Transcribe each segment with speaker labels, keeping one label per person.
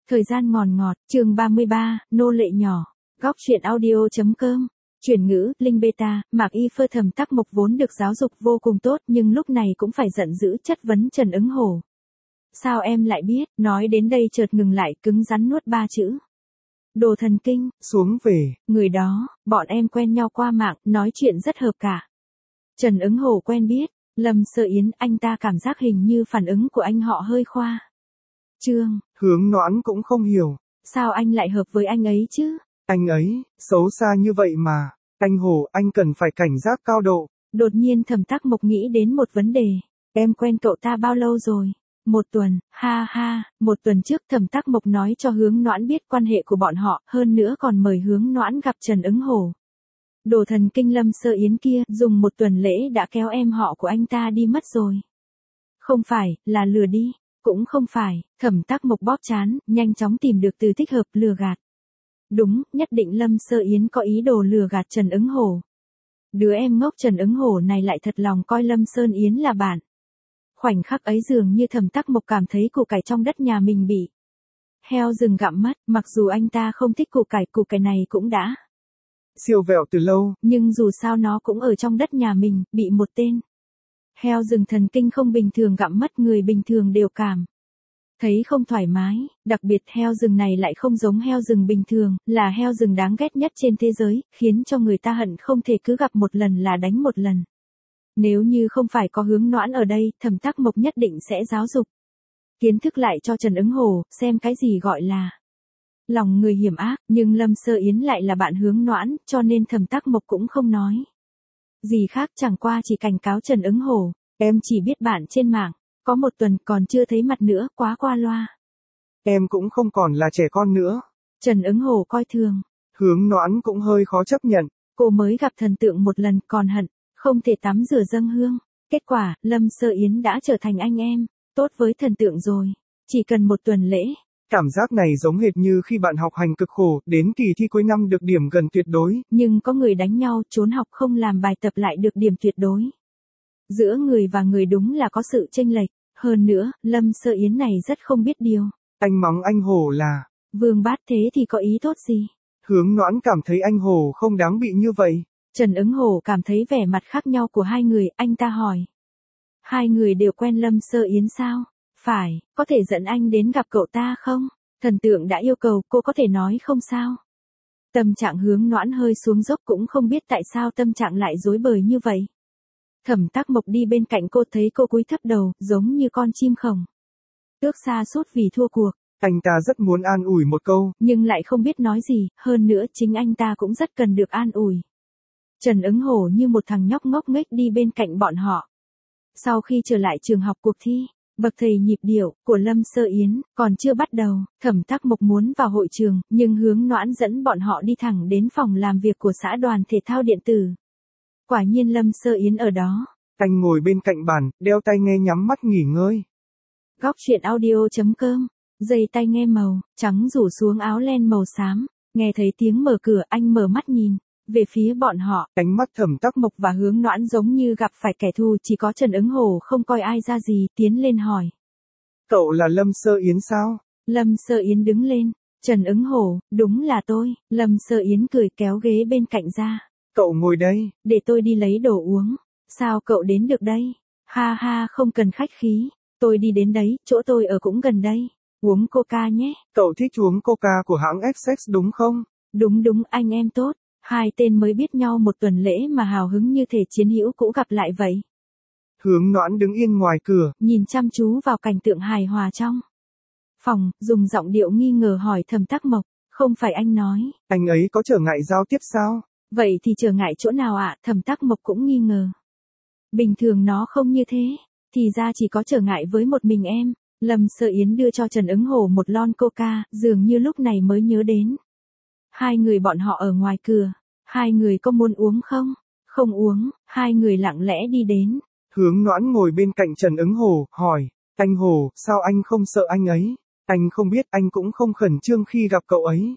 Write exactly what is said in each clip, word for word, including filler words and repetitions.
Speaker 1: Thời gian ngòn ngọt, chương ba mươi ba, nô lệ nhỏ. Góc truyện audio.com. Chuyển ngữ, Linh Beta, Mạc Y Phơ Thẩm Tắc Mộc vốn được giáo dục vô cùng tốt nhưng lúc này cũng phải giận dữ chất vấn Trần Ứng Hổ. Sao em lại biết, nói đến đây chợt ngừng lại cứng rắn nuốt ba chữ. Đồ thần kinh,
Speaker 2: xuống về.
Speaker 1: Người đó, bọn em quen nhau qua mạng, nói chuyện rất hợp cả. Trần Ứng Hổ quen biết, Lâm Sơ Yến, anh ta cảm giác hình như phản ứng của anh họ hơi khoa. Trương,
Speaker 2: Hướng Noãn cũng không hiểu.
Speaker 1: Sao anh lại hợp với anh ấy chứ?
Speaker 2: Anh ấy, xấu xa như vậy mà. Anh Hổ, anh cần phải cảnh giác cao độ.
Speaker 1: Đột nhiên Thẩm Tắc Mộc nghĩ đến một vấn đề. Em quen cậu ta bao lâu rồi? Một tuần, ha ha, một tuần trước Thẩm Tắc Mộc nói cho Hướng Noãn biết quan hệ của bọn họ, hơn nữa còn mời Hướng Noãn gặp Trần Ứng Hổ. Đồ thần kinh Lâm Sơ Yến kia, dùng một tuần lễ đã kéo em họ của anh ta đi mất rồi. Không phải, là lừa đi. Cũng không phải, Thẩm Tắc Mộc bóp trán, nhanh chóng tìm được từ thích hợp lừa gạt. Đúng, nhất định Lâm Sơ Yến có ý đồ lừa gạt Trần Ứng Hổ. Đứa em ngốc Trần Ứng Hổ này lại thật lòng coi Lâm Sơn Yến là bạn. Khoảnh khắc ấy dường như Thẩm Tắc Mộc cảm thấy củ cải trong đất nhà mình bị heo rừng gặm mất, mặc dù anh ta không thích củ cải, củ cải này cũng đã
Speaker 2: siêu vẹo từ lâu,
Speaker 1: nhưng dù sao nó cũng ở trong đất nhà mình, bị một tên heo rừng thần kinh không bình thường gặm mất, người bình thường đều cảm thấy không thoải mái, đặc biệt heo rừng này lại không giống heo rừng bình thường, là heo rừng đáng ghét nhất trên thế giới, khiến cho người ta hận không thể cứ gặp một lần là đánh một lần. Nếu như không phải có Hướng Noãn ở đây, Thẩm Tắc Mộc nhất định sẽ giáo dục kiến thức lại cho Trần Ứng Hổ, xem cái gì gọi là lòng người hiểm ác, nhưng Lâm Sơ Yến lại là bạn Hướng Noãn, cho nên Thẩm Tắc Mộc cũng không nói gì khác, chẳng qua chỉ cảnh cáo Trần Ứng Hổ, em chỉ biết bạn trên mạng, có một tuần còn chưa thấy mặt nữa, quá qua loa.
Speaker 2: Em cũng không còn là trẻ con nữa.
Speaker 1: Trần Ứng Hổ coi thường.
Speaker 2: Hướng Noãn cũng hơi khó chấp nhận.
Speaker 1: Cô mới gặp thần tượng một lần còn hận, không thể tắm rửa dâng hương. Kết quả, Lâm Sơ Yến đã trở thành anh em, tốt với thần tượng rồi. Chỉ cần một tuần lễ.
Speaker 2: Cảm giác này giống hệt như khi bạn học hành cực khổ, đến kỳ thi cuối năm được điểm gần tuyệt đối.
Speaker 1: Nhưng có người đánh nhau, trốn học không làm bài tập lại được điểm tuyệt đối. Giữa người và người đúng là có sự chênh lệch. Hơn nữa, Lâm Sơ Yến này rất không biết điều.
Speaker 2: Anh mắng anh Hổ là
Speaker 1: Vương Bát thế thì có ý tốt gì?
Speaker 2: Hướng Noãn cảm thấy anh Hổ không đáng bị như vậy.
Speaker 1: Trần Ứng Hổ cảm thấy vẻ mặt khác nhau của hai người, anh ta hỏi. Hai người đều quen Lâm Sơ Yến sao? Phải, có thể dẫn anh đến gặp cậu ta không? Thần tượng đã yêu cầu, cô có thể nói không sao? Tâm trạng Hướng Noãn hơi xuống dốc, cũng không biết tại sao tâm trạng lại rối bời như vậy. Thẩm Tắc Mộc đi bên cạnh cô, thấy cô cúi thấp đầu, giống như con chim khổng ước sa sút vì thua cuộc.
Speaker 2: Anh ta rất muốn an ủi một câu,
Speaker 1: nhưng lại không biết nói gì, hơn nữa chính anh ta cũng rất cần được an ủi. Trần Ứng Hổ như một thằng nhóc ngốc nghếch đi bên cạnh bọn họ. Sau khi trở lại trường học, cuộc thi bậc thầy nhịp điệu của Lâm Sơ Yến còn chưa bắt đầu, Thẩm Tắc Mộc muốn vào hội trường, nhưng Hướng Noãn dẫn bọn họ đi thẳng đến phòng làm việc của xã đoàn thể thao điện tử. Quả nhiên Lâm Sơ Yến ở đó.
Speaker 2: Anh ngồi bên cạnh bàn, đeo tai nghe nhắm mắt nghỉ ngơi.
Speaker 1: Góc truyện audio.com. Dây tai nghe màu trắng rủ xuống áo len màu xám, nghe thấy tiếng mở cửa, anh mở mắt nhìn về phía bọn họ.
Speaker 2: Ánh mắt Thẩm Tắc Mộc
Speaker 1: và Hướng Noãn giống như gặp phải kẻ thù, chỉ có Trần Ứng Hổ không coi ai ra gì, tiến lên hỏi.
Speaker 2: Cậu là Lâm Sơ Yến sao?
Speaker 1: Lâm Sơ Yến đứng lên. Trần Ứng Hổ, đúng là tôi. Lâm Sơ Yến cười kéo ghế bên cạnh ra.
Speaker 2: Cậu ngồi đây.
Speaker 1: Để tôi đi lấy đồ uống. Sao cậu đến được đây? Ha ha, không cần khách khí. Tôi đi đến đấy, chỗ tôi ở cũng gần đây. Uống coca nhé.
Speaker 2: Cậu thích uống coca của hãng Essex đúng không?
Speaker 1: Đúng đúng, anh em tốt. Hai tên mới biết nhau một tuần lễ mà hào hứng như thể chiến hữu cũ gặp lại vậy.
Speaker 2: Hướng Noãn đứng yên ngoài cửa,
Speaker 1: nhìn chăm chú vào cảnh tượng hài hòa trong phòng, dùng giọng điệu nghi ngờ hỏi Thẩm Tắc Mộc. Không phải anh nói
Speaker 2: anh ấy có trở ngại giao tiếp sao?
Speaker 1: Vậy thì trở ngại chỗ nào ạ? À? Thẩm Tắc Mộc cũng nghi ngờ. Bình thường nó không như thế. Thì ra chỉ có trở ngại với một mình em. Lâm Sơ Yến đưa cho Trần Ứng Hổ một lon coca, dường như lúc này mới nhớ đến hai người bọn họ ở ngoài cửa. Hai người có muốn uống không? Không uống. Hai người lặng lẽ đi đến.
Speaker 2: Hướng Noãn ngồi bên cạnh Trần Ứng Hổ, hỏi. Anh Hổ, sao anh không sợ anh ấy? Anh không biết, anh cũng không khẩn trương khi gặp cậu ấy.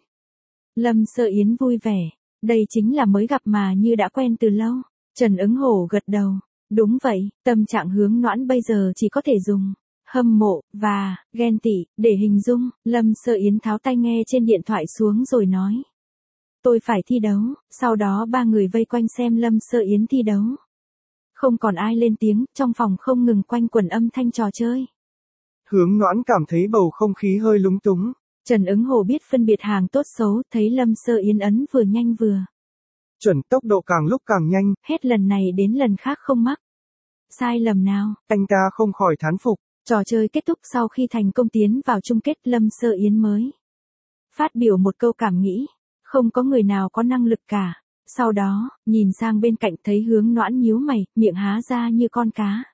Speaker 1: Lâm Sơ Yến vui vẻ. Đây chính là mới gặp mà như đã quen từ lâu. Trần Ứng Hổ gật đầu. Đúng vậy, tâm trạng Hướng Noãn bây giờ chỉ có thể dùng hâm mộ, và ghen tị, để hình dung, Lâm Sơ Yến tháo tai nghe trên điện thoại xuống rồi nói. Tôi phải thi đấu, sau đó ba người vây quanh xem Lâm Sơ Yến thi đấu. Không còn ai lên tiếng, trong phòng không ngừng quanh quẩn âm thanh trò chơi.
Speaker 2: Hướng Noãn cảm thấy bầu không khí hơi lúng túng.
Speaker 1: Trần Ứng Hồ biết phân biệt hàng tốt xấu, thấy Lâm Sơ Yến ấn vừa nhanh vừa
Speaker 2: chuẩn, tốc độ càng lúc càng nhanh,
Speaker 1: hết lần này đến lần khác không mắc sai lầm nào.
Speaker 2: Anh ta không khỏi thán phục.
Speaker 1: Trò chơi kết thúc sau khi thành công tiến vào chung kết, Lâm Sơ Yến mới phát biểu một câu cảm nghĩ, không có người nào có năng lực cả. Sau đó, nhìn sang bên cạnh thấy Hướng Noãn nhíu mày, miệng há ra như con cá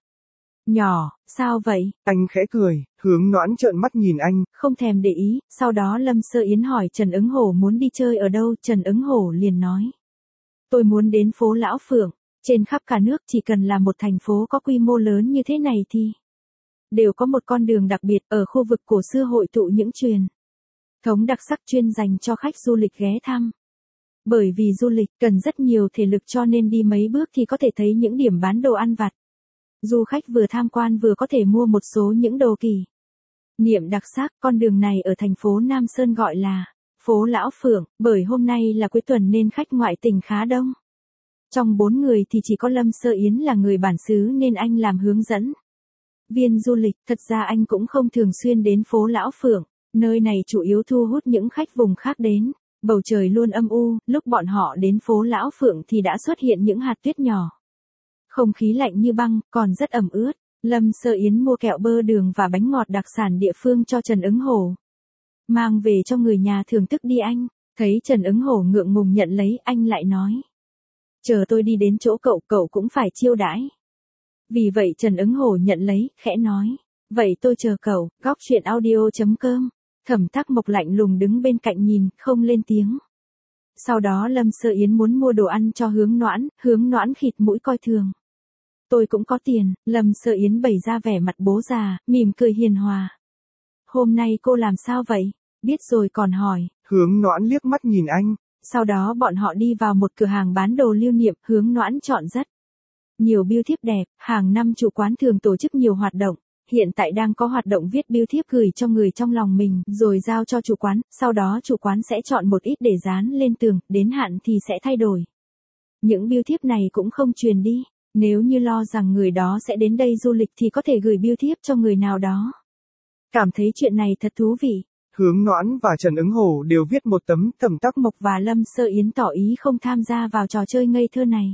Speaker 1: nhỏ, sao vậy?
Speaker 2: Anh khẽ cười, Hướng Noãn trợn mắt nhìn anh,
Speaker 1: không thèm để ý. Sau đó Lâm Sơ Yến hỏi Trần Ứng Hổ muốn đi chơi ở đâu, Trần Ứng Hổ liền nói. Tôi muốn đến phố Lão Phượng, trên khắp cả nước chỉ cần là một thành phố có quy mô lớn như thế này thì đều có một con đường đặc biệt ở khu vực cổ xưa hội tụ những truyền thống đặc sắc chuyên dành cho khách du lịch ghé thăm. Bởi vì du lịch cần rất nhiều thể lực cho nên đi mấy bước thì có thể thấy những điểm bán đồ ăn vặt. Du khách vừa tham quan vừa có thể mua một số những đồ kỳ niệm đặc sắc. Con đường này ở thành phố Nam Sơn gọi là phố Lão Phượng, bởi hôm nay là cuối tuần nên khách ngoại tỉnh khá đông. Trong bốn người thì chỉ có Lâm Sơ Yến là người bản xứ nên anh làm hướng dẫn viên du lịch. Thật ra anh cũng không thường xuyên đến phố Lão Phượng, nơi này chủ yếu thu hút những khách vùng khác đến. Bầu trời luôn âm u, lúc bọn họ đến phố Lão Phượng thì đã xuất hiện những hạt tuyết nhỏ. Không khí lạnh như băng, còn rất ẩm ướt. Lâm Sơ Yến mua kẹo bơ đường và bánh ngọt đặc sản địa phương cho Trần Ứng Hổ, mang về cho người nhà thưởng thức đi anh. Thấy Trần Ứng Hổ ngượng ngùng nhận lấy, anh lại nói. Chờ tôi đi đến chỗ cậu, cậu cũng phải chiêu đãi. Vì vậy Trần Ứng Hổ nhận lấy, khẽ nói. Vậy tôi chờ cậu. Góc truyện audio chấm com. Thẩm Tắc Mộc lạnh lùng đứng bên cạnh nhìn, không lên tiếng. Sau đó Lâm Sơ Yến muốn mua đồ ăn cho Hướng Noãn, Hướng Noãn khịt mũi coi thường. Tôi cũng có tiền. Lâm Sơ Yến bày ra vẻ mặt bố già, mỉm cười hiền hòa. Hôm nay cô làm sao vậy? Biết rồi còn hỏi.
Speaker 2: Hướng Noãn liếc mắt nhìn anh.
Speaker 1: Sau đó bọn họ đi vào một cửa hàng bán đồ lưu niệm. Hướng Noãn chọn rất nhiều bưu thiếp đẹp. Hàng năm chủ quán thường tổ chức nhiều hoạt động. Hiện tại đang có hoạt động viết bưu thiếp gửi cho người trong lòng mình, rồi giao cho chủ quán, sau đó chủ quán sẽ chọn một ít để dán lên tường, đến hạn thì sẽ thay đổi. Những bưu thiếp này cũng không truyền đi, nếu như lo rằng người đó sẽ đến đây du lịch thì có thể gửi bưu thiếp cho người nào đó. Cảm thấy chuyện này thật thú vị.
Speaker 2: Hướng Noãn và Trần Ứng Hổ đều viết một tấm. Thẩm Tắc Mộc
Speaker 1: và Lâm Sơ Yến tỏ ý không tham gia vào trò chơi ngây thơ này.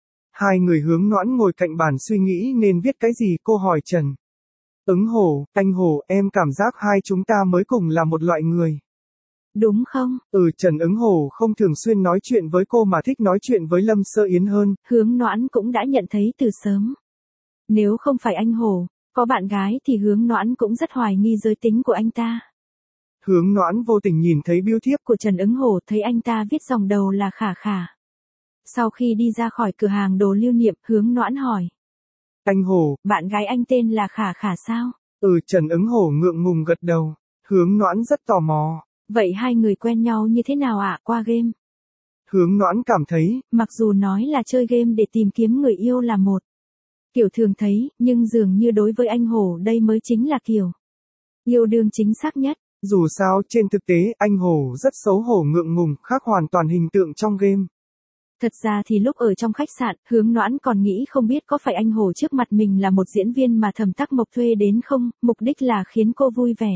Speaker 2: Hai người Hướng Noãn ngồi cạnh bàn suy nghĩ nên viết cái gì. Cô hỏi Trần Ứng Hổ, anh Hổ, em cảm giác hai chúng ta mới cùng là một loại người.
Speaker 1: Đúng không?
Speaker 2: Ừ, Trần Ứng Hổ không thường xuyên nói chuyện với cô mà thích nói chuyện với Lâm Sơ Yến hơn.
Speaker 1: Hướng Noãn cũng đã nhận thấy từ sớm. Nếu không phải anh Hổ có bạn gái thì Hướng Noãn cũng rất hoài nghi giới tính của anh ta.
Speaker 2: Hướng Noãn vô tình nhìn thấy bưu thiếp
Speaker 1: của Trần Ứng Hổ, thấy anh ta viết dòng đầu là Khả Khả. Sau khi đi ra khỏi cửa hàng đồ lưu niệm, Hướng Noãn hỏi.
Speaker 2: Anh Hổ,
Speaker 1: bạn gái anh tên là Khả Khả sao?
Speaker 2: Ừ, Trần Ứng Hổ ngượng ngùng gật đầu. Hướng Noãn rất tò mò.
Speaker 1: Vậy hai người quen nhau như thế nào ạ? À? Qua game.
Speaker 2: Hướng Noãn cảm thấy,
Speaker 1: mặc dù nói là chơi game để tìm kiếm người yêu là một kiểu thường thấy, nhưng dường như đối với anh Hổ đây mới chính là kiểu yêu đương chính xác nhất.
Speaker 2: Dù sao, trên thực tế, anh Hổ rất xấu hổ ngượng ngùng, khác hoàn toàn hình tượng trong game.
Speaker 1: Thật ra thì lúc ở trong khách sạn, Hướng Noãn còn nghĩ không biết có phải anh Hổ trước mặt mình là một diễn viên mà Thẩm Tắc Mộc thuê đến không, mục đích là khiến cô vui vẻ.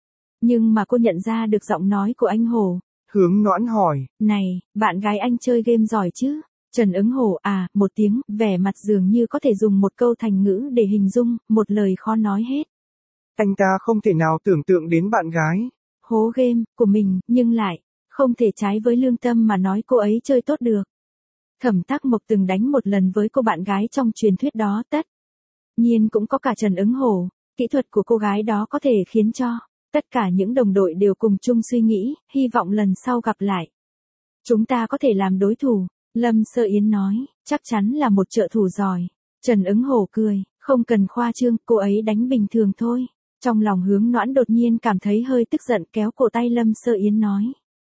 Speaker 1: Nhưng mà cô nhận ra được giọng nói của anh Hổ.
Speaker 2: Hướng Noãn hỏi.
Speaker 1: Này, bạn gái anh chơi game giỏi chứ? Trần Ứng Hổ à, một tiếng, vẻ mặt dường như có thể dùng một câu thành ngữ để hình dung, một lời khó nói hết.
Speaker 2: Anh ta không thể nào tưởng tượng đến bạn gái
Speaker 1: hố game của mình, nhưng lại không thể trái với lương tâm mà nói cô ấy chơi tốt được. Thẩm Tắc Mộc từng đánh một lần với cô bạn gái trong truyền thuyết đó, tất nhiên cũng có cả Trần Ứng Hổ. Kỹ thuật của cô gái đó có thể khiến cho tất cả những đồng đội đều cùng chung suy nghĩ, hy vọng lần sau gặp lại chúng ta có thể làm đối thủ. Lâm Sơ Yến nói, chắc chắn là một trợ thủ giỏi. Trần Ứng Hổ cười, không cần khoa trương, cô ấy đánh bình thường thôi. Trong lòng Hướng Noãn đột nhiên cảm thấy hơi tức giận, kéo cổ tay Lâm Sơ Yến nói.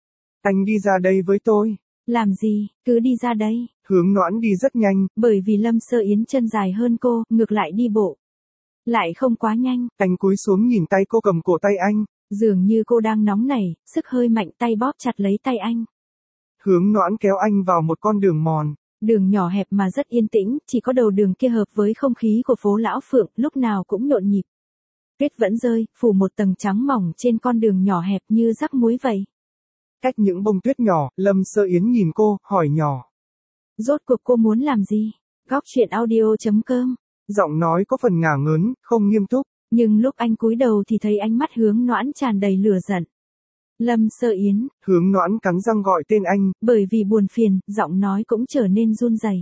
Speaker 1: Anh
Speaker 2: đi ra đây với tôi.
Speaker 1: Làm gì, cứ đi ra đây.
Speaker 2: Hướng Noãn đi rất nhanh.
Speaker 1: Bởi vì Lâm Sơ Yến chân dài hơn cô, ngược lại đi bộ Lại không quá nhanh.
Speaker 2: Anh cúi xuống nhìn tay cô cầm cổ tay anh.
Speaker 1: Dường như cô đang nóng nảy, sức hơi mạnh tay bóp chặt lấy tay anh.
Speaker 2: Hướng Noãn kéo anh vào một con đường mòn.
Speaker 1: Đường nhỏ hẹp mà rất yên tĩnh, chỉ có đầu đường kia hợp với không khí của phố Lão Phượng, lúc nào cũng nhộn nhịp. Tuyết vẫn rơi, phủ một tầng trắng mỏng trên con đường nhỏ hẹp như rắc muối vậy.
Speaker 2: Cách những bông tuyết nhỏ, Lâm Sơ Yến nhìn cô, hỏi nhỏ.
Speaker 1: Rốt cuộc cô muốn làm gì? Góc chuyện audio chấm com.
Speaker 2: Giọng nói có phần ngả ngớn, không nghiêm túc.
Speaker 1: Nhưng lúc anh cúi đầu thì thấy ánh mắt Hướng Noãn tràn đầy lửa giận. Lâm Sơ Yến.
Speaker 2: Hướng Noãn cắn răng gọi tên anh.
Speaker 1: Bởi vì buồn phiền, giọng nói cũng trở nên run rẩy.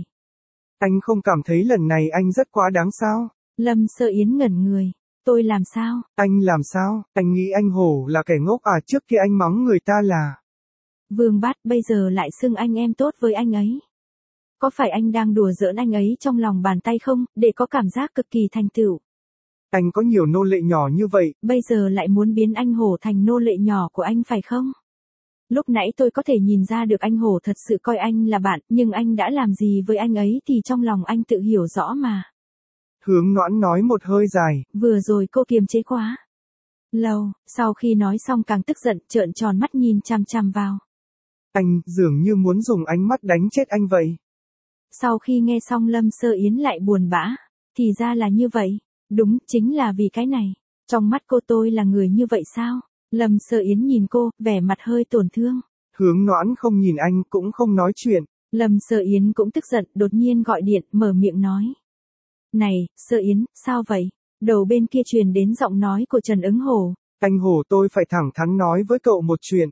Speaker 2: Anh không cảm thấy lần này anh rất quá đáng sao?
Speaker 1: Lâm Sơ Yến ngẩn người. Tôi làm sao?
Speaker 2: Anh làm sao? Anh nghĩ anh Hổ là kẻ ngốc à, trước kia anh mắng người ta là
Speaker 1: Vương Bát, bây giờ lại xưng anh em tốt với anh ấy. Có phải anh đang đùa giỡn anh ấy trong lòng bàn tay không, để có cảm giác cực kỳ thành tựu?
Speaker 2: Anh có nhiều nô lệ nhỏ như vậy,
Speaker 1: bây giờ lại muốn biến anh Hổ thành nô lệ nhỏ của anh phải không? Lúc nãy tôi có thể nhìn ra được anh Hổ thật sự coi anh là bạn, nhưng anh đã làm gì với anh ấy thì trong lòng anh tự hiểu rõ mà.
Speaker 2: Hướng Noãn nói một hơi dài.
Speaker 1: Vừa rồi cô kiềm chế quá lâu, sau khi nói xong càng tức giận, trợn tròn mắt nhìn chằm chằm vào.
Speaker 2: Anh, dường như muốn dùng ánh mắt đánh chết anh vậy.
Speaker 1: Sau khi nghe xong Lâm Sơ Yến lại buồn bã. Thì ra là như vậy. Đúng, chính là vì cái này. Trong mắt cô tôi là người như vậy sao? Lâm Sơ Yến nhìn cô, vẻ mặt hơi tổn thương.
Speaker 2: Hướng Noãn không nhìn anh, cũng không nói chuyện.
Speaker 1: Lâm Sơ Yến cũng tức giận, đột nhiên gọi điện, mở miệng nói. Này, Sơ Yến, sao vậy? Đầu bên kia truyền đến giọng nói của Trần Ứng Hổ.
Speaker 2: Anh Hổ, tôi phải thẳng thắn nói với cậu một chuyện.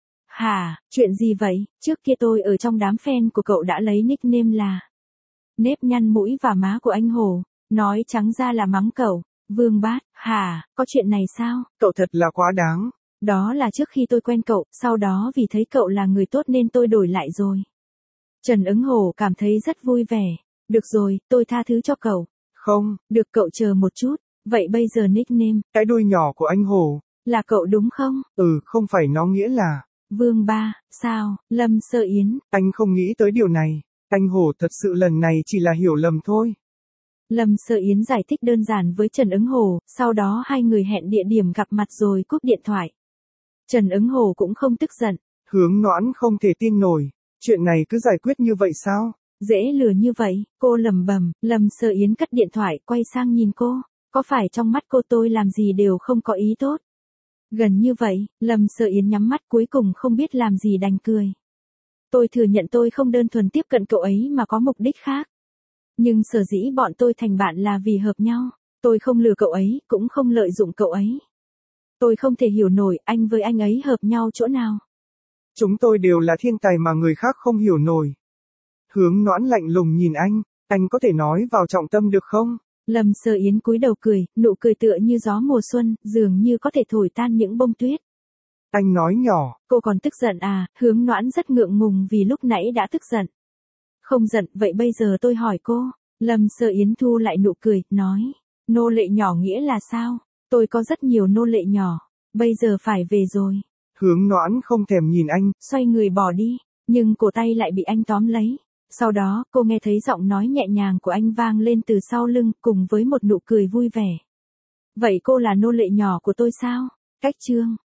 Speaker 1: Hả, chuyện gì vậy? Trước kia tôi ở trong đám fan của cậu đã lấy nickname là nếp nhăn mũi và má của anh Hổ. Nói trắng ra là mắng cậu. Vương Bát, hả, có chuyện này sao?
Speaker 2: Cậu thật là quá đáng.
Speaker 1: Đó là trước khi tôi quen cậu, sau đó vì thấy cậu là người tốt nên tôi đổi lại rồi. Trần Ứng Hổ cảm thấy rất vui vẻ. Được rồi, tôi tha thứ cho cậu.
Speaker 2: Không.
Speaker 1: Được, cậu chờ một chút. Vậy bây giờ nickname
Speaker 2: cái đuôi nhỏ của anh Hổ
Speaker 1: là cậu đúng không?
Speaker 2: Ừ, không phải nó nghĩa là
Speaker 1: Vương Ba, sao? Lâm Sơ Yến.
Speaker 2: Anh không nghĩ tới điều này. Anh Hổ thật sự lần này chỉ là hiểu lầm thôi.
Speaker 1: Lâm Sơ Yến giải thích đơn giản với Trần Ứng Hổ, sau đó hai người hẹn địa điểm gặp mặt rồi cúp điện thoại. Trần Ứng Hổ cũng không tức giận.
Speaker 2: Hướng Noãn không thể tin nổi. Chuyện này cứ giải quyết như vậy sao?
Speaker 1: Dễ lừa như vậy, cô lẩm bẩm. Lâm Sơ Yến cất điện thoại, quay sang nhìn cô. Có phải trong mắt cô tôi làm gì đều không có ý tốt? Gần như vậy, Lâm Sơ Yến nhắm mắt cuối cùng không biết làm gì đành cười. Tôi thừa nhận tôi không đơn thuần tiếp cận cậu ấy mà có mục đích khác. Nhưng sở dĩ bọn tôi thành bạn là vì hợp nhau. Tôi không lừa cậu ấy, cũng không lợi dụng cậu ấy. Tôi không thể hiểu nổi anh với anh ấy hợp nhau chỗ nào.
Speaker 2: Chúng tôi đều là thiên tài mà người khác không hiểu nổi. Hướng Noãn lạnh lùng nhìn anh, anh có thể nói vào trọng tâm được không?
Speaker 1: Lâm Sơ Yến cúi đầu cười, nụ cười tựa như gió mùa xuân, dường như có thể thổi tan những bông tuyết.
Speaker 2: Anh nói nhỏ.
Speaker 1: Cô còn tức giận à? Hướng Noãn rất ngượng ngùng vì lúc nãy đã tức giận. Không giận, vậy bây giờ tôi hỏi cô. Lâm Sơ Yến thu lại nụ cười, nói. Nô lệ nhỏ nghĩa là sao? Tôi có rất nhiều nô lệ nhỏ. Bây giờ phải về rồi.
Speaker 2: Hướng Noãn không thèm nhìn anh.
Speaker 1: Xoay người bỏ đi, nhưng cổ tay lại bị anh tóm lấy. Sau đó, cô nghe thấy giọng nói nhẹ nhàng của anh vang lên từ sau lưng, cùng với một nụ cười vui vẻ. Vậy cô là nô lệ nhỏ của tôi sao? Cách chương.